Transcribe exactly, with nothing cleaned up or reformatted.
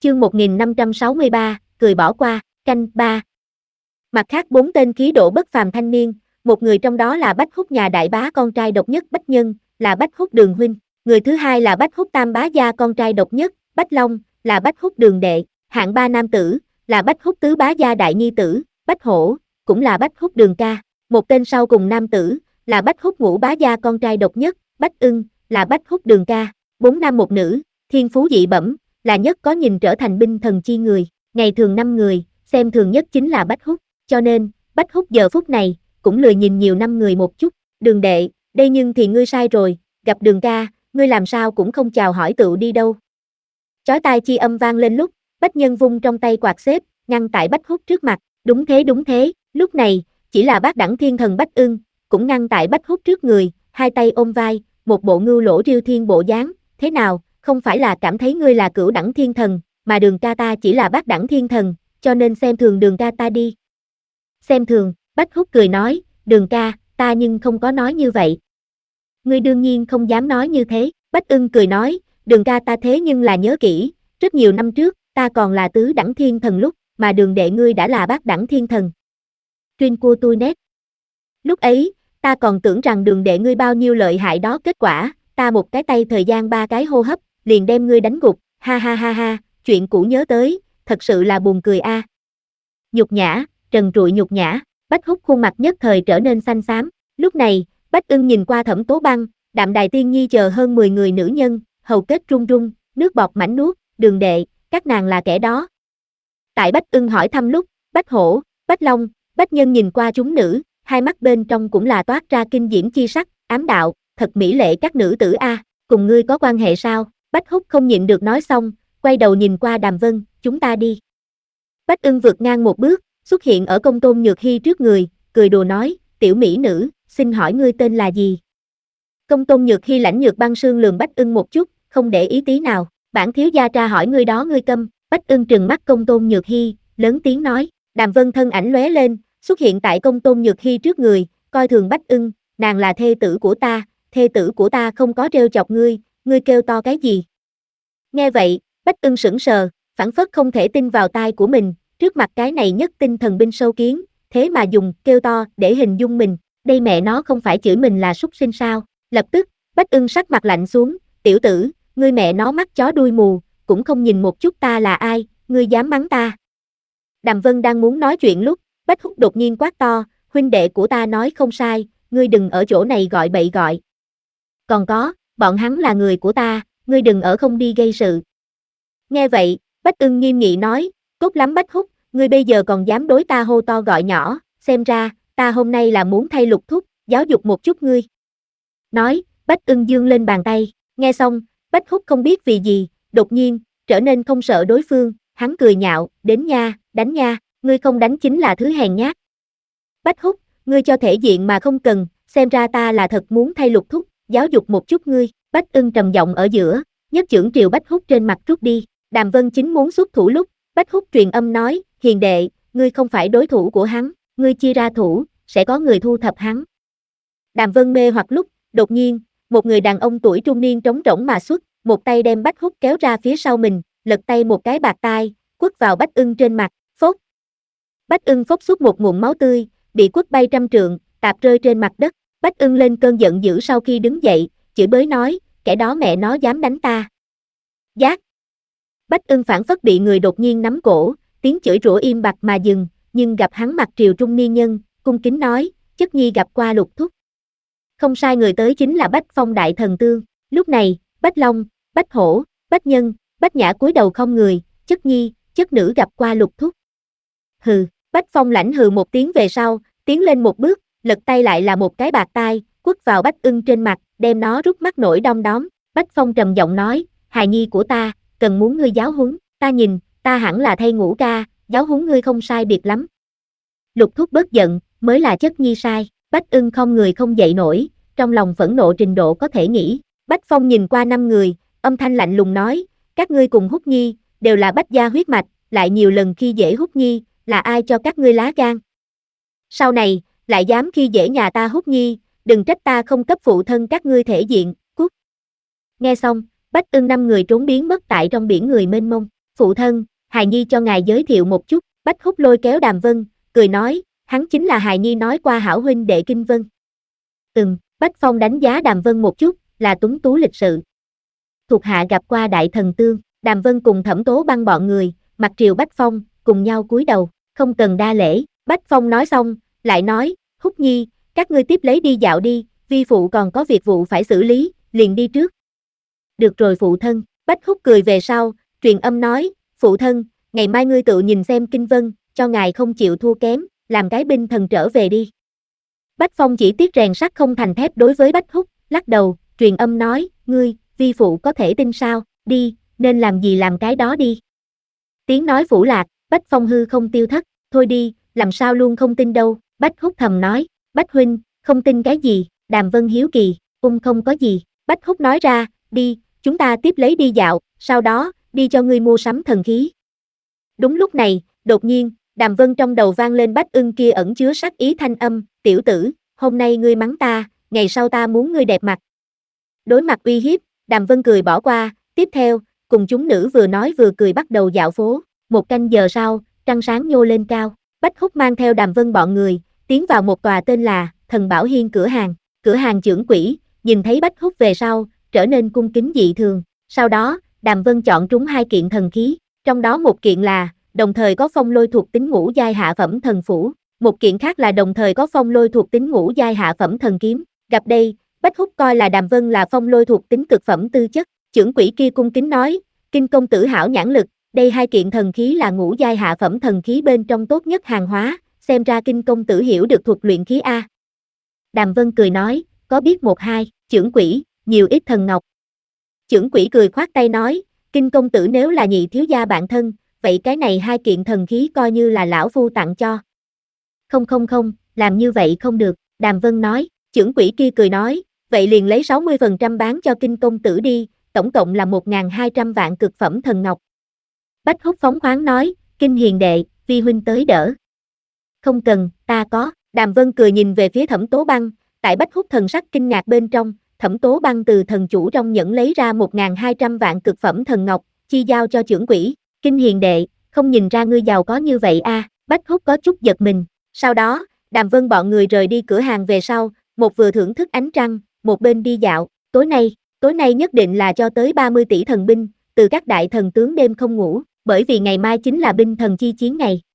Chương một nghìn năm trăm sáu mươi ba, cười bỏ qua, canh ba. Mặt khác bốn tên khí độ bất phàm thanh niên, một người trong đó là Bách Húc nhà đại bá con trai độc nhất Bách Nhân, là Bách Húc Đường huynh, người thứ hai là Bách Húc tam bá gia con trai độc nhất, Bách Long, là Bách Húc Đường đệ, hạng ba nam tử, là Bách Húc tứ bá gia đại nhi tử, Bách Hổ, cũng là Bách Húc Đường ca, một tên sau cùng nam tử, là Bách Húc ngũ bá gia con trai độc nhất, Bách Ưng, là Bách Húc Đường ca, bốn nam một nữ, thiên phú dị bẩm, là nhất có nhìn trở thành binh thần chi người, ngày thường năm người, xem thường nhất chính là Bách Húc, cho nên, Bách Húc giờ phút này, cũng lười nhìn nhiều năm người một chút, Đường đệ, đây nhưng thì ngươi sai rồi, gặp Đường ca, ngươi làm sao cũng không chào hỏi tựu đi đâu. Chói tai chi âm vang lên lúc, Bách Nhân vung trong tay quạt xếp, ngăn tại Bách Húc trước mặt, đúng thế đúng thế, lúc này, chỉ là bát đẳng thiên thần Bách Ưng, cũng ngăn tại Bách Húc trước người, hai tay ôm vai, một bộ ngưu lỗ riêu thiên bộ dáng, thế nào, không phải là cảm thấy ngươi là cửu đẳng thiên thần, mà Đường ca ta chỉ là bát đẳng thiên thần, cho nên xem thường Đường ca ta đi. Xem thường, Bách Húc cười nói, Đường ca, ta nhưng không có nói như vậy. Ngươi đương nhiên không dám nói như thế, Bách Ưng cười nói, Đường ca ta thế nhưng là nhớ kỹ, rất nhiều năm trước, ta còn là tứ đẳng thiên thần lúc, mà Đường đệ ngươi đã là bát đẳng thiên thần. Chuyên cua tôi nét. Lúc ấy, ta còn tưởng rằng Đường đệ ngươi bao nhiêu lợi hại đó, kết quả, ta một cái tay thời gian ba cái hô hấp, liền đem ngươi đánh gục, ha ha ha ha, chuyện cũ nhớ tới, thật sự là buồn cười a. À. Nhục nhã, trần trụi nhục nhã, Bách Húc khuôn mặt nhất thời trở nên xanh xám, lúc này, Bách Ưng nhìn qua Thẩm Tố Băng, Đạm Đài Tiên Nhi chờ hơn mười người nữ nhân, hầu kết run run, nước bọt mảnh nuốt, Đường đệ, các nàng là kẻ đó. Tại Bách Ưng hỏi thăm lúc, Bách Hổ, Bách Long, Bách Nhân nhìn qua chúng nữ, hai mắt bên trong cũng là toát ra kinh diễm chi sắc, ám đạo, thật mỹ lệ các nữ tử a, à, cùng ngươi có quan hệ sao? Bách Húc không nhịn được nói xong, quay đầu nhìn qua Đàm Vân, chúng ta đi. Bách Ưng vượt ngang một bước, xuất hiện ở Công Tôn Nhược Hy trước người, cười đùa nói, tiểu mỹ nữ, xin hỏi ngươi tên là gì? Công Tôn Nhược Hy lãnh Nhược Băng Sương lườm Bách Ưng một chút, không để ý tí nào, bản thiếu gia tra hỏi ngươi đó ngươi câm, Bách Ưng trừng mắt Công Tôn Nhược Hy, lớn tiếng nói, Đàm Vân thân ảnh lóe lên, xuất hiện tại Công Tôn Nhược Hy trước người, coi thường Bách Ưng, nàng là thê tử của ta, thê tử của ta không có trêu chọc ngươi, ngươi kêu to cái gì? Nghe vậy, Bách Ưng sững sờ, phảng phất không thể tin vào tai của mình, trước mặt cái này nhất tinh thần binh sâu kiến, thế mà dùng kêu to để hình dung mình, đây mẹ nó không phải chửi mình là súc sinh sao? Lập tức, Bách Ưng sắc mặt lạnh xuống, tiểu tử, ngươi mẹ nó mắt chó đuôi mù, cũng không nhìn một chút ta là ai, ngươi dám mắng ta. Đàm Vân đang muốn nói chuyện lúc, Bách Húc đột nhiên quát to, huynh đệ của ta nói không sai, ngươi đừng ở chỗ này gọi bậy gọi. Còn có, bọn hắn là người của ta, ngươi đừng ở không đi gây sự. Nghe vậy, Bách Ưng nghiêm nghị nói, tốt lắm Bách Húc, ngươi bây giờ còn dám đối ta hô to gọi nhỏ, xem ra, ta hôm nay là muốn thay Lục thúc, giáo dục một chút ngươi. Nói, Bách Ưng giương lên bàn tay, nghe xong, Bách Húc không biết vì gì, đột nhiên, trở nên không sợ đối phương, hắn cười nhạo, đến nha, đánh nha, ngươi không đánh chính là thứ hèn nhát. Bách Húc, ngươi cho thể diện mà không cần, xem ra ta là thật muốn thay Lục thúc, giáo dục một chút ngươi, Bách Ưng trầm giọng ở giữa, nhất chưởng triều Bách Húc trên mặt rút đi, Đàm Vân chính muốn xuất thủ lúc, Bách Húc truyền âm nói, hiền đệ, ngươi không phải đối thủ của hắn, ngươi chia ra thủ, sẽ có người thu thập hắn. Đàm Vân mê hoặc lúc, đột nhiên, một người đàn ông tuổi trung niên trống rỗng mà xuất, một tay đem Bách Húc kéo ra phía sau mình, lật tay một cái bạt tai, quất vào Bách Ưng trên mặt, phốt. Bách Ưng phốc xuất một ngụm máu tươi, bị quất bay trăm trượng, tạp rơi trên mặt đất, Bách Ưng lên cơn giận dữ sau khi đứng dậy, chửi bới nói, kẻ đó mẹ nó dám đánh ta. Giác. Bách Ưng phảng phất bị người đột nhiên nắm cổ, tiếng chửi rủa im bặt mà dừng, nhưng gặp hắn mặt triều trung niên nhân, cung kính nói, chất nhi gặp qua Lục thúc. Không sai, người tới chính là Bách Phong đại thần tương. Lúc này, Bách Long, Bách Hổ, Bách Nhân, Bách Nhã cúi đầu không người, chất nhi, chất nữ gặp qua Lục thúc. Hừ, Bách Phong lãnh hừ một tiếng về sau, tiến lên một bước, lật tay lại là một cái bạt tai, quất vào Bách Ưng trên mặt, đem nó rút mắt nổi đom đóm. Bách Phong trầm giọng nói, hài nhi của ta, cần muốn ngươi giáo huấn, ta nhìn, ta hẳn là thay ngũ ca, giáo huấn ngươi không sai biệt lắm. Lục thúc bớt giận, mới là chất nhi sai. Bách Ưng không người không dậy nổi, trong lòng phẫn nộ trình độ có thể nghĩ. Bách Phong nhìn qua năm người, âm thanh lạnh lùng nói, các ngươi cùng Húc Nhi, đều là Bách gia huyết mạch, lại nhiều lần khi dễ Húc Nhi, là ai cho các ngươi lá gan? Sau này, lại dám khi dễ nhà ta Húc Nhi, đừng trách ta không cấp phụ thân các ngươi thể diện, cút. Nghe xong, Bách Ưng năm người trốn biến mất tại trong biển người mênh mông. Phụ thân, hài nhi cho ngài giới thiệu một chút, Bách Húc lôi kéo Đàm Vân, cười nói, hắn chính là hài nhi nói qua hảo huynh đệ Kinh Vân. Ừm, Bách Phong đánh giá Đàm Vân một chút, là tuấn tú lịch sự. Thuộc hạ gặp qua đại thần tương, Đàm Vân cùng Thẩm Tố Băng bọn người, mặt triều Bách Phong, cùng nhau cúi đầu, không cần đa lễ. Bách Phong nói xong, lại nói, Húc Nhi, các ngươi tiếp lấy đi dạo đi, vi phụ còn có việc vụ phải xử lý, liền đi trước. Được rồi phụ thân, Bách Húc cười về sau, truyền âm nói, phụ thân, ngày mai ngươi tự nhìn xem Kinh Vân, cho ngài không chịu thua kém, làm cái binh thần trở về đi. Bách Phong chỉ tiếc rèn sắt không thành thép đối với Bách Húc, lắc đầu, truyền âm nói, ngươi, vi phụ có thể tin sao, đi, nên làm gì làm cái đó đi. Tiếng nói phủ lạc, Bách Phong hư không tiêu thất, thôi đi, làm sao luôn không tin đâu, Bách Húc thầm nói, Bách huynh, không tin cái gì, Đàm Vân hiếu kỳ, ung không có gì, Bách Húc nói ra, đi, chúng ta tiếp lấy đi dạo, sau đó, đi cho ngươi mua sắm thần khí. Đúng lúc này, đột nhiên, Đàm Vân trong đầu vang lên Bách Ưng kia ẩn chứa sắc ý thanh âm, tiểu tử, hôm nay ngươi mắng ta, ngày sau ta muốn ngươi đẹp mặt. Đối mặt uy hiếp, Đàm Vân cười bỏ qua, tiếp theo, cùng chúng nữ vừa nói vừa cười bắt đầu dạo phố, một canh giờ sau, trăng sáng nhô lên cao, Bách Húc mang theo Đàm Vân bọn người, tiến vào một tòa tên là Thần Bảo Hiên cửa hàng, cửa hàng trưởng quỹ, nhìn thấy Bách Húc về sau, trở nên cung kính dị thường, sau đó, Đàm Vân chọn trúng hai kiện thần khí, trong đó một kiện là, đồng thời có phong lôi thuộc tính ngũ giai hạ phẩm thần phủ, một kiện khác là đồng thời có phong lôi thuộc tính ngũ giai hạ phẩm thần kiếm, gặp đây, Bách Húc coi là Đàm Vân là phong lôi thuộc tính cực phẩm tư chất, trưởng quỹ kia cung kính nói, Kinh công tử hảo nhãn lực, đây hai kiện thần khí là ngũ giai hạ phẩm thần khí bên trong tốt nhất hàng hóa, xem ra Kinh công tử hiểu được thuật luyện khí a. Đàm Vân cười nói, có biết một hai, trưởng quỹ, nhiều ít thần ngọc. Trưởng quỹ cười khoát tay nói, Kinh công tử nếu là nhị thiếu gia bạn thân, vậy cái này hai kiện thần khí coi như là lão phu tặng cho. Không không không, làm như vậy không được, Đàm Vân nói, trưởng quỹ kia cười nói, vậy liền lấy sáu mươi phần trăm bán cho Kinh công tử đi, tổng cộng là một nghìn hai trăm vạn cực phẩm thần ngọc. Bách Húc phóng khoáng nói, Kinh hiền đệ, vi huynh tới đỡ. Không cần, ta có, Đàm Vân cười nhìn về phía Thẩm Tố Băng, tại Bách Húc thần sắc kinh ngạc bên trong, Thẩm Tố Băng từ thần chủ trong nhẫn lấy ra một nghìn hai trăm vạn cực phẩm thần ngọc, chi giao cho trưởng quỹ, Kinh hiền đệ, không nhìn ra ngươi giàu có như vậy a, à. Bách Húc có chút giật mình, sau đó, Đàm Vân bọn người rời đi cửa hàng về sau, một vừa thưởng thức ánh trăng, một bên đi dạo, tối nay, tối nay nhất định là cho tới ba mươi tỷ thần binh, từ các đại thần tướng đêm không ngủ, bởi vì ngày mai chính là binh thần chi chiến ngày.